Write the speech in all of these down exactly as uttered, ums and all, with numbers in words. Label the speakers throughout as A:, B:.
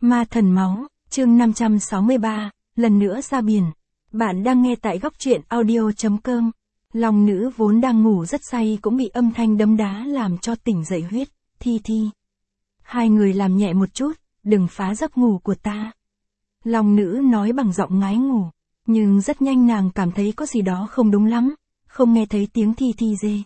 A: Ma thần máu, chương năm trăm sáu mươi ba, lần nữa ra biển. Bạn đang nghe tại góc truyện audio chấm com. Long nữ vốn đang ngủ rất say cũng bị âm thanh đấm đá làm cho tỉnh dậy huyết, Thi Thi. Hai người làm nhẹ một chút, đừng phá giấc ngủ của ta. Long nữ nói bằng giọng ngái ngủ, nhưng rất nhanh nàng cảm thấy có gì đó không đúng lắm, không nghe thấy tiếng Thi Thi dê.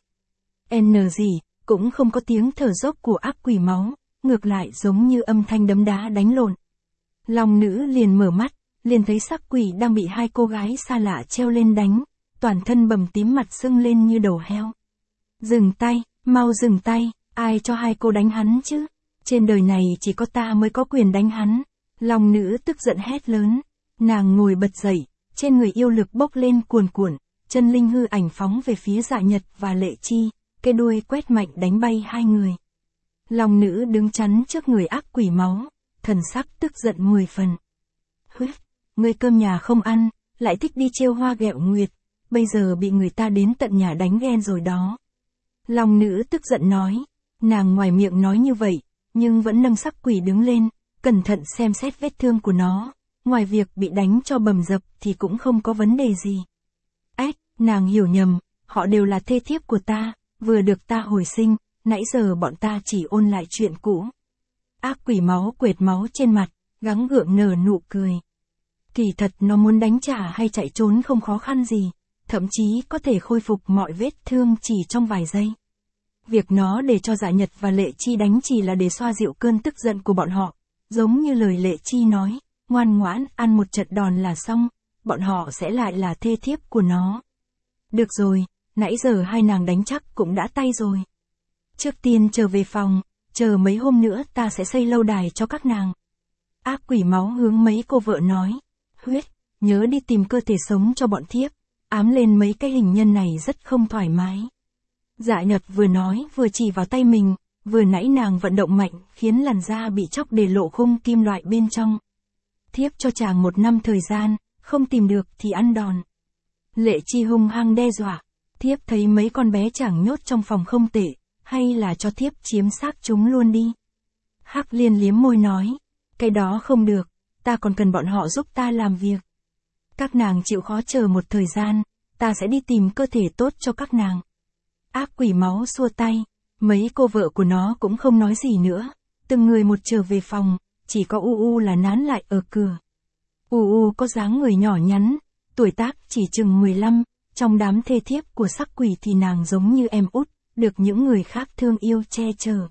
A: N gì, cũng không có tiếng thở dốc của ác quỷ máu, ngược lại giống như âm thanh đấm đá đánh lộn. Long nữ liền mở mắt, liền thấy xác quỷ đang bị hai cô gái xa lạ treo lên đánh, toàn thân bầm tím mặt sưng lên như đầu heo. Dừng tay, mau dừng tay, ai cho hai cô đánh hắn chứ? Trên đời này chỉ có ta mới có quyền đánh hắn. Long nữ tức giận hét lớn, nàng ngồi bật dậy, trên người yêu lực bốc lên cuồn cuộn, chân linh hư ảnh phóng về phía Dạ Nhật và Lệ Chi, cái đuôi quét mạnh đánh bay hai người. Long nữ đứng chắn trước người ác quỷ máu, thần sắc tức giận mười phần. Huyết, ngươi cơm nhà không ăn, lại thích đi trêu hoa ghẹo nguyệt, bây giờ bị người ta đến tận nhà đánh ghen rồi đó. Long nữ tức giận nói, nàng ngoài miệng nói như vậy, nhưng vẫn nâng xác quỷ đứng lên, cẩn thận xem xét vết thương của nó, ngoài việc bị đánh cho bầm dập thì cũng không có vấn đề gì. Ách, nàng hiểu nhầm, họ đều là thê thiếp của ta, vừa được ta hồi sinh, nãy giờ bọn ta chỉ ôn lại chuyện cũ. Ác quỷ máu quệt máu trên mặt, gắng gượng nở nụ cười. Kỳ thật nó muốn đánh trả hay chạy trốn không khó khăn gì, thậm chí có thể khôi phục mọi vết thương chỉ trong vài giây. Việc nó để cho Dạ Nhật và Lệ Chi đánh chỉ là để xoa dịu cơn tức giận của bọn họ, giống như lời Lệ Chi nói, ngoan ngoãn ăn một trận đòn là xong, bọn họ sẽ lại là thê thiếp của nó. Được rồi, nãy giờ hai nàng đánh chắc cũng đã tay rồi. Trước tiên trở về phòng, chờ mấy hôm nữa ta sẽ xây lâu đài cho các nàng. Ác quỷ máu hướng mấy cô vợ nói, Huyết, nhớ đi tìm cơ thể sống cho bọn thiếp, ám lên mấy cái hình nhân này rất không thoải mái. Dạ Nhật vừa nói vừa chỉ vào tay mình, vừa nãy nàng vận động mạnh khiến làn da bị chóc để lộ khung kim loại bên trong. Thiếp cho chàng một năm thời gian, không tìm được thì ăn đòn. Lệ Chi hung hăng đe dọa, thiếp thấy mấy con bé chàng nhốt trong phòng không tệ, hay là cho thiếp chiếm xác chúng luôn đi. Hắc Liên liếm môi nói, cái đó không được, ta còn cần bọn họ giúp ta làm việc. Các nàng chịu khó chờ một thời gian, ta sẽ đi tìm cơ thể tốt cho các nàng. Ác quỷ máu xua tay, mấy cô vợ của nó cũng không nói gì nữa, từng người một trở về phòng, chỉ có U U là nán lại ở cửa. U U có dáng người nhỏ nhắn, tuổi tác chỉ chừng mười lăm, trong đám thê thiếp của sắc quỷ thì nàng giống như em út, được những người khác thương yêu che chở.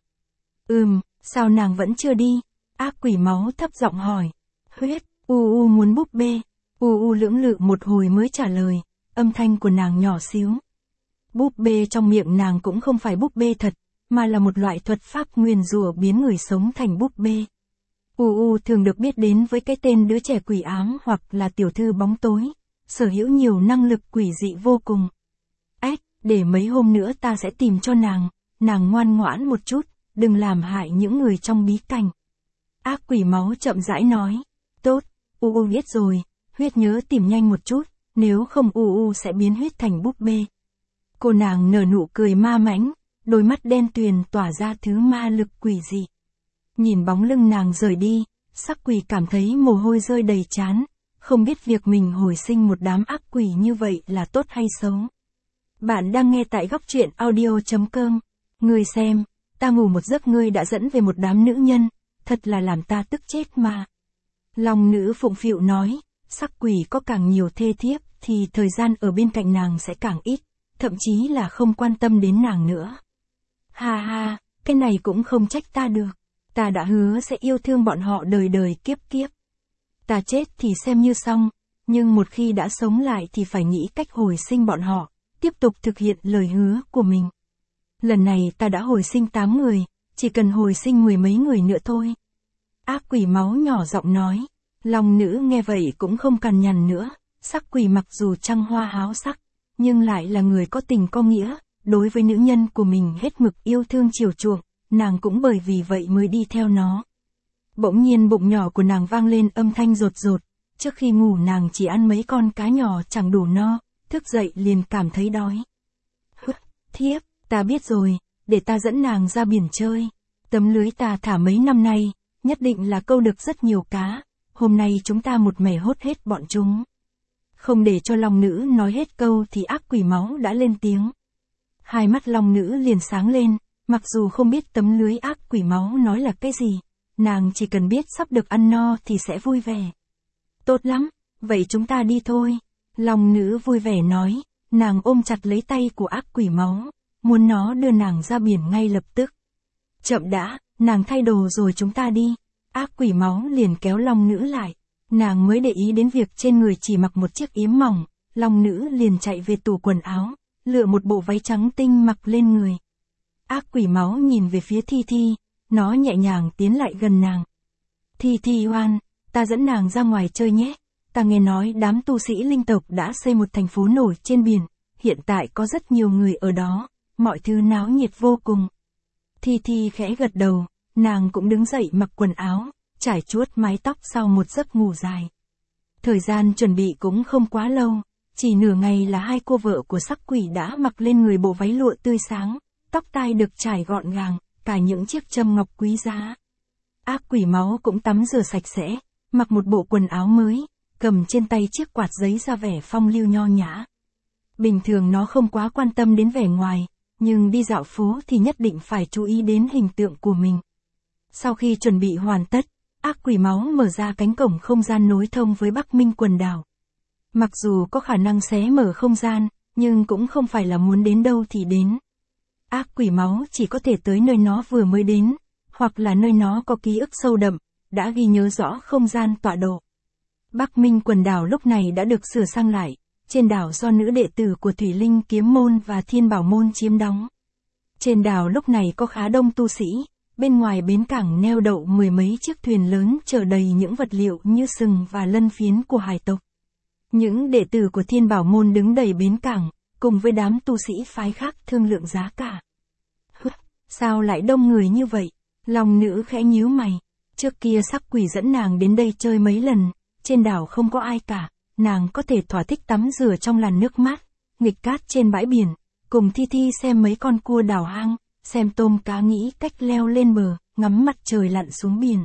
A: Ừm, sao nàng vẫn chưa đi? Ác quỷ máu thấp giọng hỏi. Huyết, U U muốn búp bê. U U lưỡng lự một hồi mới trả lời, âm thanh của nàng nhỏ xíu. Búp bê trong miệng nàng cũng không phải búp bê thật, mà là một loại thuật pháp nguyền rủa biến người sống thành búp bê. U U thường được biết đến với cái tên đứa trẻ quỷ ám hoặc là tiểu thư bóng tối, sở hữu nhiều năng lực quỷ dị vô cùng. Ếch, để mấy hôm nữa ta sẽ tìm cho nàng, nàng ngoan ngoãn một chút, đừng làm hại những người trong bí cảnh. Ác quỷ máu chậm rãi nói, tốt, U U biết rồi, Huyết nhớ tìm nhanh một chút, nếu không U U sẽ biến Huyết thành búp bê. Cô nàng nở nụ cười ma mãnh, đôi mắt đen tuyền tỏa ra thứ ma lực quỷ dị. Nhìn bóng lưng nàng rời đi, sắc quỷ cảm thấy mồ hôi rơi đầy trán, không biết việc mình hồi sinh một đám ác quỷ như vậy là tốt hay xấu. Bạn đang nghe tại góc truyện audio chấm com. Ngươi xem, ta ngủ một giấc ngươi đã dẫn về một đám nữ nhân, thật là làm ta tức chết mà. Long nữ phụng phịu nói, sắc quỷ có càng nhiều thê thiếp thì thời gian ở bên cạnh nàng sẽ càng ít, thậm chí là không quan tâm đến nàng nữa. Ha ha, cái này cũng không trách ta được, ta đã hứa sẽ yêu thương bọn họ đời đời kiếp kiếp. Ta chết thì xem như xong, nhưng một khi đã sống lại thì phải nghĩ cách hồi sinh bọn họ, tiếp tục thực hiện lời hứa của mình. Lần này ta đã hồi sinh tám người, chỉ cần hồi sinh mười mấy người nữa thôi. Ác quỷ máu nhỏ giọng nói, Long nữ nghe vậy cũng không cằn nhằn nữa, sắc quỷ mặc dù trăng hoa háo sắc, nhưng lại là người có tình có nghĩa, đối với nữ nhân của mình hết mực yêu thương chiều chuộng, nàng cũng bởi vì vậy mới đi theo nó. Bỗng nhiên bụng nhỏ của nàng vang lên âm thanh rột rột, trước khi ngủ nàng chỉ ăn mấy con cá nhỏ chẳng đủ no, thức dậy liền cảm thấy đói. Hứ, thiếp, ta biết rồi, để ta dẫn nàng ra biển chơi. Tấm lưới ta thả mấy năm nay, nhất định là câu được rất nhiều cá, hôm nay chúng ta một mẻ hốt hết bọn chúng. Không để cho long nữ nói hết câu thì ác quỷ máu đã lên tiếng. Hai mắt long nữ liền sáng lên, mặc dù không biết tấm lưới ác quỷ máu nói là cái gì, nàng chỉ cần biết sắp được ăn no thì sẽ vui vẻ. Tốt lắm, vậy chúng ta đi thôi. Long nữ vui vẻ nói, nàng ôm chặt lấy tay của ác quỷ máu, muốn nó đưa nàng ra biển ngay lập tức. Chậm đã, nàng thay đồ rồi chúng ta đi. Ác quỷ máu liền kéo long nữ lại. Nàng mới để ý đến việc trên người chỉ mặc một chiếc yếm mỏng, long nữ liền chạy về tủ quần áo, lựa một bộ váy trắng tinh mặc lên người. Ác quỷ máu nhìn về phía Thi Thi, nó nhẹ nhàng tiến lại gần nàng. Thi Thi hoan, ta dẫn nàng ra ngoài chơi nhé. Ta nghe nói đám tu sĩ linh tộc đã xây một thành phố nổi trên biển, hiện tại có rất nhiều người ở đó, mọi thứ náo nhiệt vô cùng. Thi Thi khẽ gật đầu, nàng cũng đứng dậy mặc quần áo, trải chuốt mái tóc sau một giấc ngủ dài. Thời gian chuẩn bị cũng không quá lâu, chỉ nửa ngày là hai cô vợ của sắc quỷ đã mặc lên người bộ váy lụa tươi sáng, tóc tai được trải gọn gàng, cả những chiếc châm ngọc quý giá. Ác quỷ máu cũng tắm rửa sạch sẽ, mặc một bộ quần áo mới, cầm trên tay chiếc quạt giấy ra vẻ phong lưu nho nhã. Bình thường nó không quá quan tâm đến vẻ ngoài, nhưng đi dạo phố thì nhất định phải chú ý đến hình tượng của mình. Sau khi chuẩn bị hoàn tất, ác quỷ máu mở ra cánh cổng không gian nối thông với Bắc Minh quần đảo. Mặc dù có khả năng xé mở không gian, nhưng cũng không phải là muốn đến đâu thì đến. Ác quỷ máu chỉ có thể tới nơi nó vừa mới đến, hoặc là nơi nó có ký ức sâu đậm, đã ghi nhớ rõ không gian tọa độ. Bắc Minh quần đảo lúc này đã được sửa sang lại, trên đảo do nữ đệ tử của Thủy Linh Kiếm Môn và Thiên Bảo Môn chiếm đóng. Trên đảo lúc này có khá đông tu sĩ, bên ngoài bến cảng neo đậu mười mấy chiếc thuyền lớn chở đầy những vật liệu như sừng và lân phiến của hải tộc. Những đệ tử của Thiên Bảo Môn đứng đầy bến cảng, cùng với đám tu sĩ phái khác thương lượng giá cả. Hứ, sao lại đông người như vậy? Long nữ khẽ nhíu mày. Trước kia sắc quỷ dẫn nàng đến đây chơi mấy lần, trên đảo không có ai cả, nàng có thể thỏa thích tắm rửa trong làn nước mát, nghịch cát trên bãi biển, cùng Thi Thi xem mấy con cua đào hang, xem tôm cá nghĩ cách leo lên bờ, ngắm mặt trời lặn xuống biển.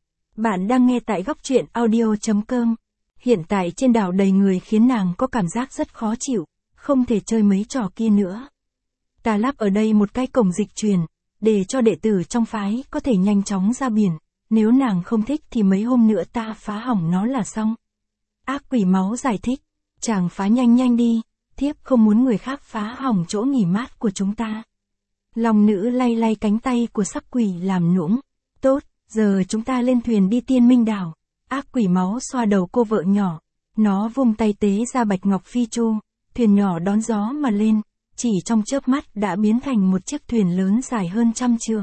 A: Bạn đang nghe tại góc truyện audio chấm com. Hiện tại trên đảo đầy người khiến nàng có cảm giác rất khó chịu, không thể chơi mấy trò kia nữa. Ta lắp ở đây một cái cổng dịch truyền, để cho đệ tử trong phái có thể nhanh chóng ra biển, nếu nàng không thích thì mấy hôm nữa ta phá hỏng nó là xong. Ác quỷ máu giải thích, chàng phá nhanh nhanh đi, thiếp không muốn người khác phá hỏng chỗ nghỉ mát của chúng ta. Long nữ lay lay cánh tay của sắc quỷ làm nũng, tốt, giờ chúng ta lên thuyền đi Tiên Minh đảo. Ác quỷ máu xoa đầu cô vợ nhỏ, nó vung tay tế ra bạch ngọc phi chu, thuyền nhỏ đón gió mà lên, chỉ trong chớp mắt đã biến thành một chiếc thuyền lớn dài hơn trăm trượng.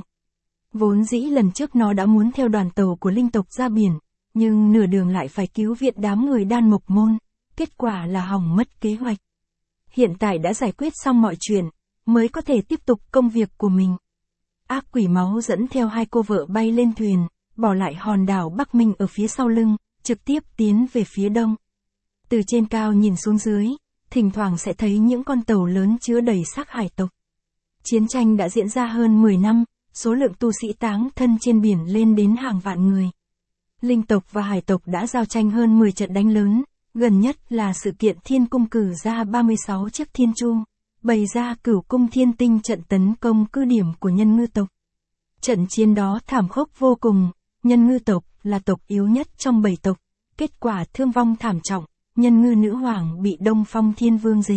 A: Vốn dĩ lần trước nó đã muốn theo đoàn tàu của linh tộc ra biển, nhưng nửa đường lại phải cứu viện đám người Đan Mộc Môn, kết quả là hỏng mất kế hoạch. Hiện tại đã giải quyết xong mọi chuyện, mới có thể tiếp tục công việc của mình. Ác quỷ máu dẫn theo hai cô vợ bay lên thuyền, bỏ lại hòn đảo Bắc Minh ở phía sau lưng, trực tiếp tiến về phía đông. Từ trên cao nhìn xuống dưới, thỉnh thoảng sẽ thấy những con tàu lớn chứa đầy xác hải tộc. Chiến tranh đã diễn ra hơn mười năm, số lượng tu sĩ táng thân trên biển lên đến hàng vạn người. Linh tộc và hải tộc đã giao tranh hơn mười trận đánh lớn, gần nhất là sự kiện Thiên Cung cử ra ba mươi sáu chiếc thiên chu, bày ra Cửu Cung Thiên Tinh trận tấn công cứ điểm của nhân ngư tộc. Trận chiến đó thảm khốc vô cùng, nhân ngư tộc là tộc yếu nhất trong bảy tộc, kết quả thương vong thảm trọng, nhân ngư nữ hoàng bị Đông Phong Thiên Vương dế.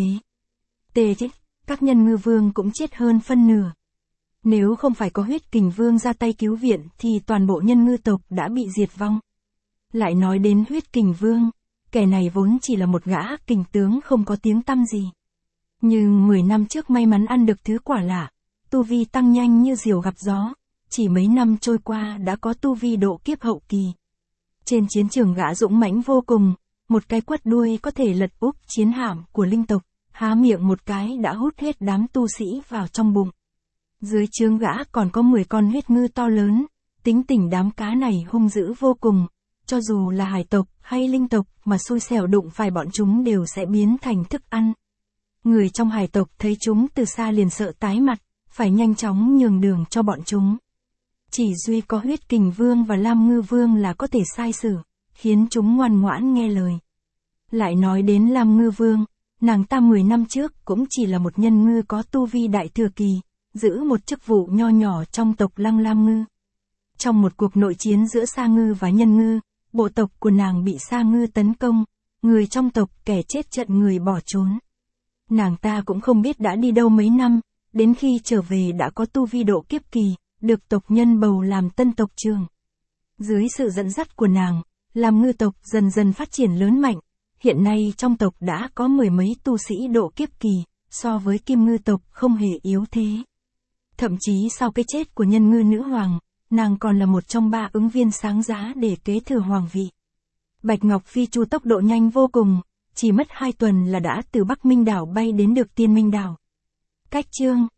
A: Tê chết, các nhân ngư vương cũng chết hơn phân nửa. Nếu không phải có Huyết Kình Vương ra tay cứu viện thì toàn bộ nhân ngư tộc đã bị diệt vong. Lại nói đến Huyết Kình Vương, kẻ này vốn chỉ là một gã kình tướng không có tiếng tăm gì. Nhưng mười năm trước may mắn ăn được thứ quả lạ, tu vi tăng nhanh như diều gặp gió, chỉ mấy năm trôi qua đã có tu vi độ kiếp hậu kỳ. Trên chiến trường gã dũng mãnh vô cùng, một cái quất đuôi có thể lật úp chiến hạm của linh tộc, há miệng một cái đã hút hết đám tu sĩ vào trong bụng. Dưới trướng gã còn có mười con huyết ngư to lớn, tính tình đám cá này hung dữ vô cùng, cho dù là hải tộc hay linh tộc mà xui xẻo đụng phải bọn chúng đều sẽ biến thành thức ăn. Người trong hải tộc thấy chúng từ xa liền sợ tái mặt, phải nhanh chóng nhường đường cho bọn chúng. Chỉ duy có Huyết Kình Vương và Lam Ngư Vương là có thể sai sử, khiến chúng ngoan ngoãn nghe lời. Lại nói đến Lam Ngư Vương, nàng ta mười năm trước cũng chỉ là một nhân ngư có tu vi đại thừa kỳ, giữ một chức vụ nho nhỏ trong tộc Lăng Lam Ngư. Trong một cuộc nội chiến giữa Sa Ngư và Nhân Ngư, bộ tộc của nàng bị Sa Ngư tấn công, người trong tộc kẻ chết trận người bỏ trốn. Nàng ta cũng không biết đã đi đâu mấy năm, đến khi trở về đã có tu vi độ kiếp kỳ, được tộc nhân bầu làm tân tộc trưởng. Dưới sự dẫn dắt của nàng, Lam Ngư tộc dần dần phát triển lớn mạnh, hiện nay trong tộc đã có mười mấy tu sĩ độ kiếp kỳ, so với Kim Ngư tộc không hề yếu thế. Thậm chí sau cái chết của Nhân Ngư nữ hoàng, nàng còn là một trong ba ứng viên sáng giá để kế thừa hoàng vị. Bạch Ngọc Phi Chu tốc độ nhanh vô cùng, chỉ mất hai tuần là đã từ Bắc Minh đảo bay đến được Tiên Minh đảo. Cách chương